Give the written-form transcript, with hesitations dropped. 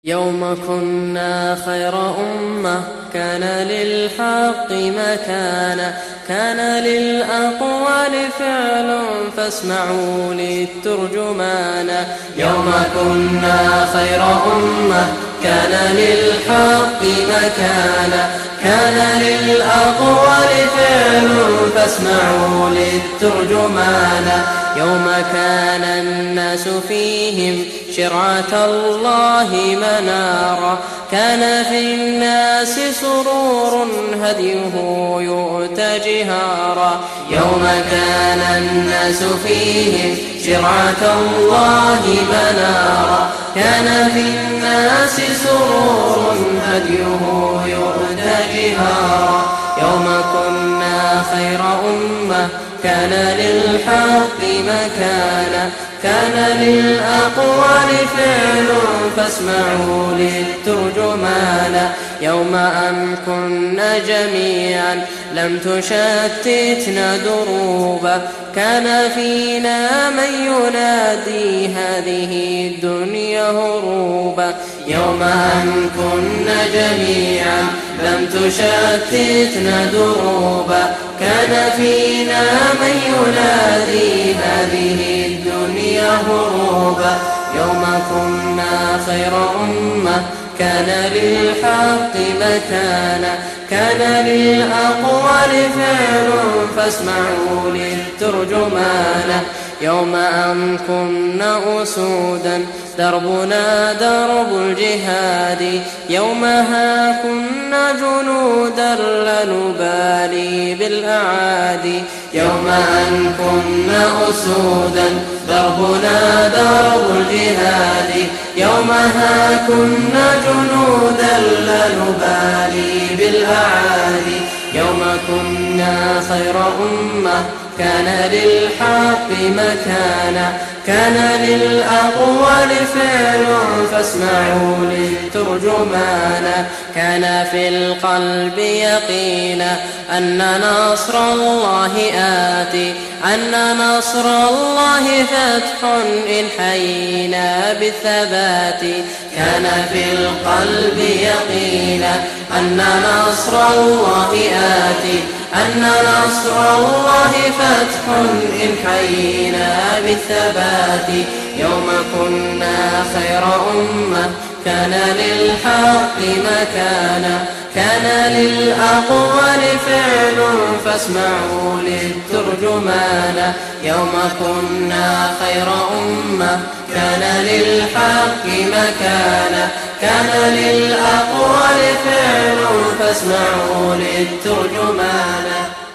يوم كنا خير أمة كان للحق مكانا، كان للأقوال فعل فاسمعوا للترجمان. يوم كنا خير أمة كان للحق مكانا، كان للأقوال فعل فاسمعوا للترجمان. يوم كان الناس فيهم شرعة الله منارا، كان في الناس سرور هديه يؤتى جهارا. يوم كان الناس فيهم شرعة الله منارا، كان في الناس سرور هديه يؤتى جهارا. يوم كنا خير أمة كان للحق مكانا، كان للأقوال فعل فاسمعوا للترجمان. يوم أن كنا جميعا لم تشتتنا دروبا، كان فينا من ينادي هذه الدنيا هروبا. يوم أن كنا جميعا لم تشتتنا دروبا، كان فينا من ينادي هذه الدنيا هروبا. يوم كنا خير أمة كان للحق مكانا، كان للأقوال فعل فاسمعوا للترجمان. يوم أن كنا أسودا دربنا درب الجهاد، يومها كنا جنودا لا نبالي بالأعادي. يوم أن كنا أسودا دربنا درب الجهاد، يومها كنا جنودا لا نبالي بالأعادي. يوم كنا خير أمة كان للحق مكانا، كان للأقوال فعل فاسمعوا للترجمان. كان في القلب يقينا أن نصر الله آتي، أن نصر الله فتح إن حيينا بالثبات. كان في القلب يقينا أن نصر الله آتي، أن نصر الله فتح إن حيينا بالثبات. يوم كنا خير أمة كان للحق مكانا، كان للأقوال فعل فاسمعوا للترجمان. يوم كنا خير أمة كان للحق مكانا، كان للأقوال فعل فاسمعوا للترجمان.